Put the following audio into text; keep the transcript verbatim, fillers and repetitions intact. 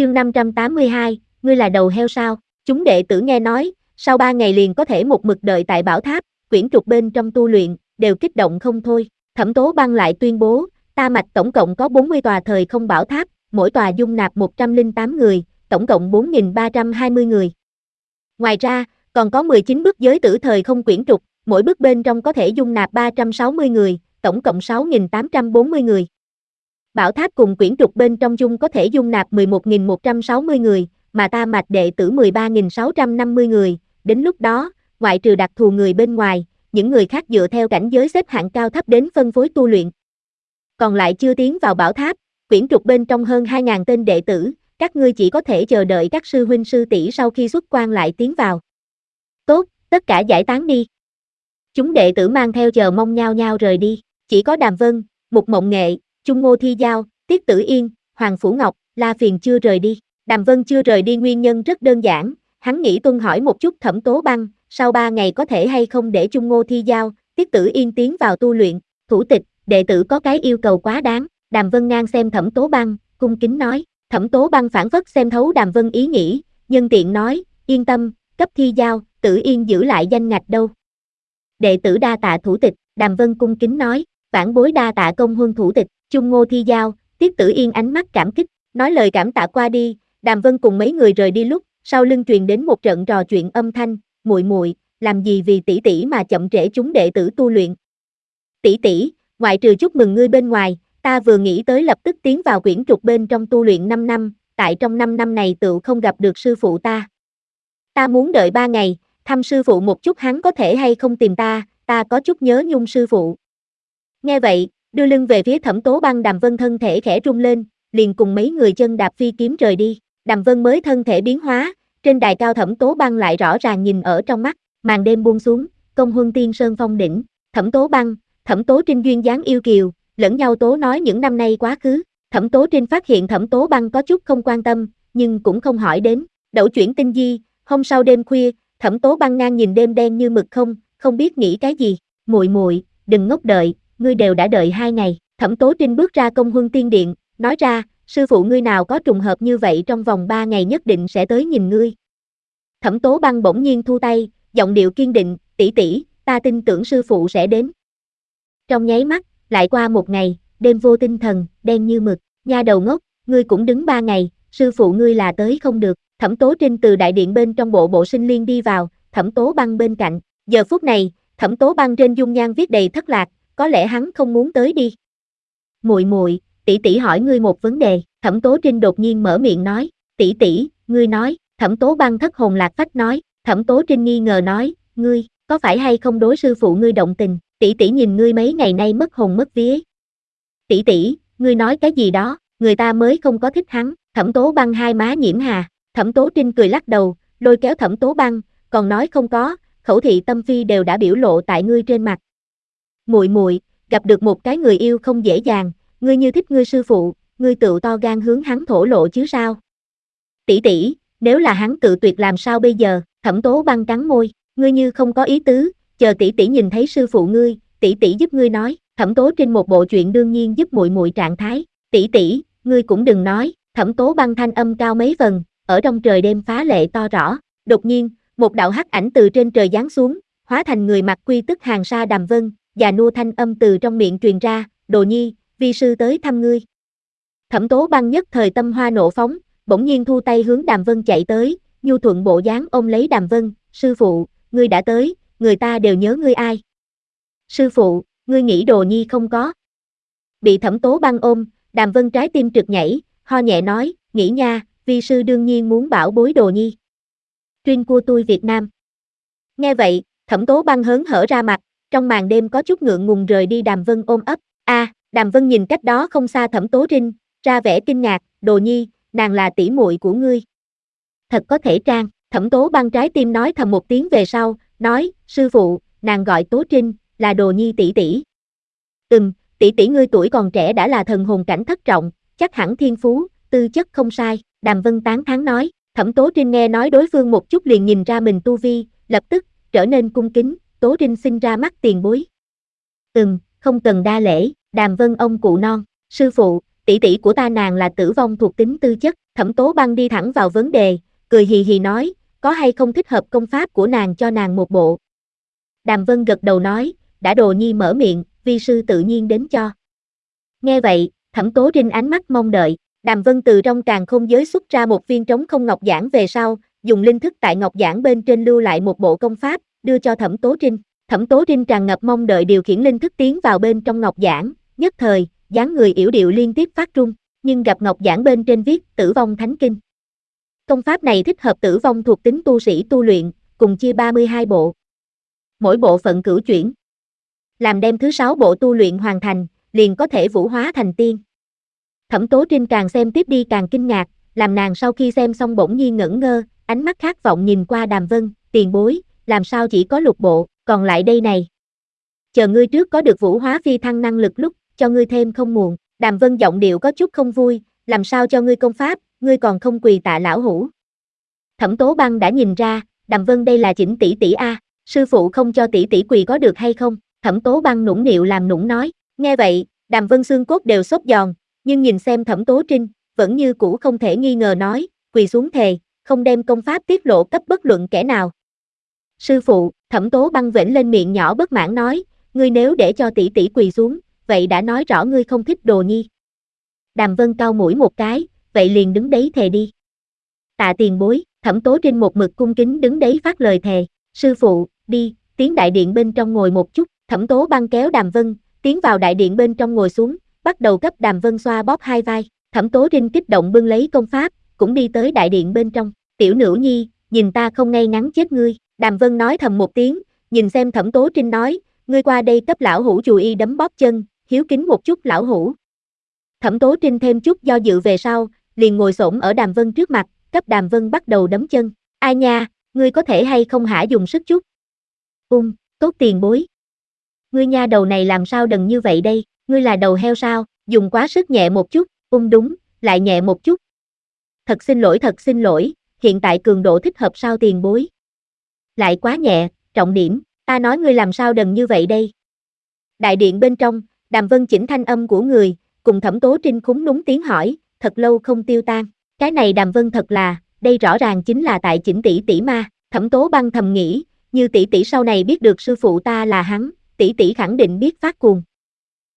Chương năm trăm tám mươi hai, ngươi là đầu heo sao? Chúng đệ tử nghe nói, sau ba ngày liền có thể một mực đợi tại bảo tháp, quyển trục bên trong tu luyện, đều kích động không thôi. Thẩm Tố Băng lại tuyên bố, Ta Mạch tổng cộng có bốn mươi tòa thời không bảo tháp, mỗi tòa dung nạp một trăm lẻ tám người, tổng cộng bốn nghìn ba trăm hai mươi người. Ngoài ra, còn có mười chín bức giới tử thời không quyển trục, mỗi bức bên trong có thể dung nạp ba trăm sáu mươi người, tổng cộng sáu nghìn tám trăm bốn mươi người. Bảo tháp cùng quyển trục bên trong dung có thể dung nạp mười một nghìn một trăm sáu mươi người, mà Ta Mạch đệ tử mười ba nghìn sáu trăm năm mươi người, đến lúc đó, ngoại trừ đặc thù người bên ngoài, những người khác dựa theo cảnh giới xếp hạng cao thấp đến phân phối tu luyện. Còn lại chưa tiến vào bảo tháp, quyển trục bên trong hơn hai nghìn tên đệ tử, các ngươi chỉ có thể chờ đợi các sư huynh sư tỷ sau khi xuất quan lại tiến vào. Tốt, tất cả giải tán đi. Chúng đệ tử mang theo chờ mong nhao nhao rời đi, chỉ có Đàm Vân, Mục Mộng Nghệ, Chung Ngô Thi Giao, Tiết Tử Yên, Hoàng Phủ Ngọc, La Phiền chưa rời đi. Đàm Vân chưa rời đi nguyên nhân rất đơn giản, hắn nghĩ tuân hỏi một chút Thẩm Tố Băng, sau ba ngày có thể hay không để Chung Ngô Thi Giao, Tiết Tử Yên tiến vào tu luyện. Thủ tịch, đệ tử có cái yêu cầu quá đáng. Đàm Vân ngang xem Thẩm Tố Băng, cung kính nói. Thẩm Tố Băng phản phất xem thấu Đàm Vân ý nghĩ, nhân tiện nói, yên tâm, cấp Thi Giao, Tử Yên giữ lại danh ngạch đâu. Đệ tử đa tạ thủ tịch, Đàm Vân cung kính nói, vãn bối đa tạ công huân thủ tịch. Chung Ngô Thi Giao, Tiết Tử Yên ánh mắt cảm kích, nói lời cảm tạ qua đi, Đàm Vân cùng mấy người rời đi lúc, sau lưng truyền đến một trận trò chuyện âm thanh, muội muội, làm gì vì tỷ tỷ mà chậm trễ chúng đệ tử tu luyện. Tỷ tỷ, ngoại trừ chúc mừng ngươi bên ngoài, ta vừa nghĩ tới lập tức tiến vào quyển trục bên trong tu luyện năm năm, tại trong năm năm này tựu không gặp được sư phụ ta. Ta muốn đợi ba ngày, thăm sư phụ một chút hắn có thể hay không tìm ta, ta có chút nhớ nhung sư phụ. Nghe vậy, đưa lưng về phía Thẩm Tố Băng, Đàm Vân thân thể khẽ rung lên, liền cùng mấy người chân đạp phi kiếm rời đi. Đàm Vân mới thân thể biến hóa, trên đài cao Thẩm Tố Băng lại rõ ràng nhìn ở trong mắt, màn đêm buông xuống, Công Huân Tiên Sơn phong đỉnh, Thẩm Tố Băng, Thẩm Tố Trinh duyên dáng yêu kiều, lẫn nhau tố nói những năm nay quá khứ. Thẩm Tố Trinh phát hiện Thẩm Tố Băng có chút không quan tâm, nhưng cũng không hỏi đến. Đẩu chuyển tinh di, hôm sau đêm khuya, Thẩm Tố Băng ngang nhìn đêm đen như mực không, không biết nghĩ cái gì. Muội muội, đừng ngốc đợi, ngươi đều đã đợi hai ngày. Thẩm Tố Trinh bước ra Công Huân Tiên Điện, nói ra, sư phụ ngươi nào có trùng hợp như vậy, trong vòng ba ngày nhất định sẽ tới nhìn ngươi. Thẩm Tố Băng bỗng nhiên thu tay, giọng điệu kiên định, tỷ tỷ, ta tin tưởng sư phụ sẽ đến. Trong nháy mắt, lại qua một ngày, đêm vô tinh thần, đen như mực, nha đầu ngốc, ngươi cũng đứng ba ngày, sư phụ ngươi là tới không được. Thẩm Tố Trinh từ đại điện bên trong bộ bộ sinh liên đi vào, Thẩm Tố Băng bên cạnh. Giờ phút này, Thẩm Tố Băng trên dung nhan viết đầy thất lạc, có lẽ hắn không muốn tới đi. Muội muội, tỷ tỷ hỏi ngươi một vấn đề. Thẩm Tố Trinh đột nhiên mở miệng nói, tỷ tỷ, ngươi nói. Thẩm Tố Băng thất hồn lạc phách nói. Thẩm Tố Trinh nghi ngờ nói, ngươi, có phải hay không đối sư phụ ngươi động tình? Tỷ tỷ nhìn ngươi mấy ngày nay mất hồn mất vía. Tỷ tỷ, ngươi nói cái gì đó, người ta mới không có thích hắn. Thẩm Tố Băng hai má nhiễm hà. Thẩm Tố Trinh cười lắc đầu, lôi kéo Thẩm Tố Băng, còn nói không có, khẩu thị tâm phi đều đã biểu lộ tại ngươi trên mặt. Muội muội, gặp được một cái người yêu không dễ dàng, ngươi như thích ngươi sư phụ, ngươi tự to gan hướng hắn thổ lộ chứ sao? Tỷ tỷ, nếu là hắn tự tuyệt làm sao bây giờ? Thẩm Tố Băng cắn môi, ngươi như không có ý tứ, chờ tỷ tỷ nhìn thấy sư phụ ngươi, tỷ tỷ giúp ngươi nói. Thẩm Tố Trinh một bộ chuyện đương nhiên giúp muội muội trạng thái. Tỷ tỷ, ngươi cũng đừng nói. Thẩm Tố Băng thanh âm cao mấy phần, ở trong trời đêm phá lệ to rõ. Đột nhiên, một đạo hắc ảnh từ trên trời giáng xuống, hóa thành người mặc quy tức hàng sa Đàm Vân, già nua thanh âm từ trong miệng truyền ra, Đồ Nhi, vi sư tới thăm ngươi. Thẩm Tố Băng nhất thời tâm hoa nộ phóng, bỗng nhiên thu tay hướng Đàm Vân chạy tới, nhu thuận bộ dáng ôm lấy Đàm Vân, sư phụ, ngươi đã tới, người ta đều nhớ ngươi ai. Sư phụ, ngươi nghĩ Đồ Nhi không có. Bị Thẩm Tố Băng ôm, Đàm Vân trái tim trực nhảy, ho nhẹ nói, nghĩ nha, vi sư đương nhiên muốn bảo bối Đồ Nhi. Chuyên của tôi Việt Nam. Nghe vậy, Thẩm Tố Băng hớn hở ra mặt, trong màn đêm có chút ngượng ngùng rời đi Đàm Vân ôm ấp. A, à, Đàm Vân nhìn cách đó không xa Thẩm Tố Trinh, ra vẻ kinh ngạc, Đồ Nhi, nàng là tỷ muội của ngươi. Thật có thể trang, Thẩm Tố Băng trái tim nói thầm một tiếng về sau, nói, sư phụ, nàng gọi Tố Trinh, là Đồ Nhi tỷ tỷ. Ừm, tỷ tỷ ngươi tuổi còn trẻ đã là thần hồn cảnh thất trọng, chắc hẳn thiên phú, tư chất không sai. Đàm Vân tán thán nói. Thẩm Tố Trinh nghe nói đối phương một chút liền nhìn ra mình tu vi, lập tức trở nên cung kính, Tố Trinh sinh ra mắt tiền bối. Ừm, không cần đa lễ. Đàm Vân ông cụ non, sư phụ, tỷ tỷ của ta nàng là tử vong thuộc tính tư chất. Thẩm Tố Băng đi thẳng vào vấn đề, cười hì hì nói, có hay không thích hợp công pháp của nàng cho nàng một bộ. Đàm Vân gật đầu nói, đã Đồ Nhi mở miệng, vi sư tự nhiên đến cho. Nghe vậy, Thẩm Tố Trinh ánh mắt mong đợi. Đàm Vân từ trong càn khôn giới xuất ra một viên trống không ngọc giản về sau, dùng linh thức tại ngọc giản bên trên lưu lại một bộ công pháp, đưa cho Thẩm Tố Trinh. Thẩm Tố Trinh tràn ngập mong đợi điều khiển linh thức tiến vào bên trong ngọc giản, nhất thời, dáng người yểu điệu liên tiếp phát run, nhưng gặp ngọc giản bên trên viết Tử Vong Thánh Kinh. Công pháp này thích hợp tử vong thuộc tính tu sĩ tu luyện, cùng chia ba mươi hai bộ. Mỗi bộ phận cửu chuyển. Làm đem thứ sáu bộ tu luyện hoàn thành, liền có thể vũ hóa thành tiên. Thẩm Tố Trinh càng xem tiếp đi càng kinh ngạc, làm nàng sau khi xem xong bỗng nhiên ngẩn ngơ, ánh mắt khát vọng nhìn qua Đàm Vân, tiền bối, làm sao chỉ có lục bộ, còn lại đây này. Chờ ngươi trước có được vũ hóa phi thăng năng lực lúc, cho ngươi thêm không muộn. Đàm Vân giọng điệu có chút không vui, làm sao cho ngươi công pháp, ngươi còn không quỳ tạ lão hủ. Thẩm Tố Băng đã nhìn ra, Đàm Vân đây là chỉnh tỷ tỷ a, sư phụ không cho tỷ tỷ quỳ có được hay không? Thẩm Tố Băng nũng nịu làm nũng nói, nghe vậy, Đàm Vân xương cốt đều xốp giòn, nhưng nhìn xem Thẩm Tố Trinh, vẫn như cũ không thể nghi ngờ nói, quỳ xuống thề, không đem công pháp tiết lộ cấp bất luận kẻ nào. Sư phụ, Thẩm Tố Băng vểnh lên miệng nhỏ bất mãn nói, ngươi nếu để cho tỷ tỷ quỳ xuống, vậy đã nói rõ ngươi không thích Đồ Nhi. Đàm Vân cau mũi một cái, vậy liền đứng đấy thề đi. Tạ tiền bối, Thẩm Tố Trinh một mực cung kính đứng đấy phát lời thề, sư phụ, đi, tiến đại điện bên trong ngồi một chút. Thẩm Tố Băng kéo Đàm Vân, tiến vào đại điện bên trong ngồi xuống, bắt đầu cấp Đàm Vân xoa bóp hai vai. Thẩm Tố Trinh kích động bưng lấy công pháp, cũng đi tới đại điện bên trong. Tiểu nữ nhi, nhìn ta không ngay ngắn chết ngươi. Đàm Vân nói thầm một tiếng, nhìn xem Thẩm Tố Trinh nói, ngươi qua đây cấp lão hủ chùi y đấm bóp chân, hiếu kính một chút lão hủ. Thẩm Tố Trinh thêm chút do dự về sau, liền ngồi xổm ở Đàm Vân trước mặt, cấp Đàm Vân bắt đầu đấm chân. Ai nha, ngươi có thể hay không hả dùng sức chút. Ung, tốt tiền bối. Ngươi nha đầu này làm sao đần như vậy đây, ngươi là đầu heo sao, dùng quá sức nhẹ một chút, ung đúng, lại nhẹ một chút. Thật xin lỗi thật xin lỗi, hiện tại cường độ thích hợp sao tiền bối. Lại quá nhẹ, trọng điểm, ta nói ngươi làm sao đần như vậy đây. Đại điện bên trong, Đàm Vân chỉnh thanh âm của người, cùng Thẩm Tố Trinh khúng núng tiếng hỏi, thật lâu không tiêu tan. Cái này Đàm Vân thật là, đây rõ ràng chính là tại chỉnh tỷ tỷ ma. Thẩm Tố Băng thầm nghĩ, như tỷ tỷ sau này biết được sư phụ ta là hắn, tỷ tỷ khẳng định biết phát cuồng.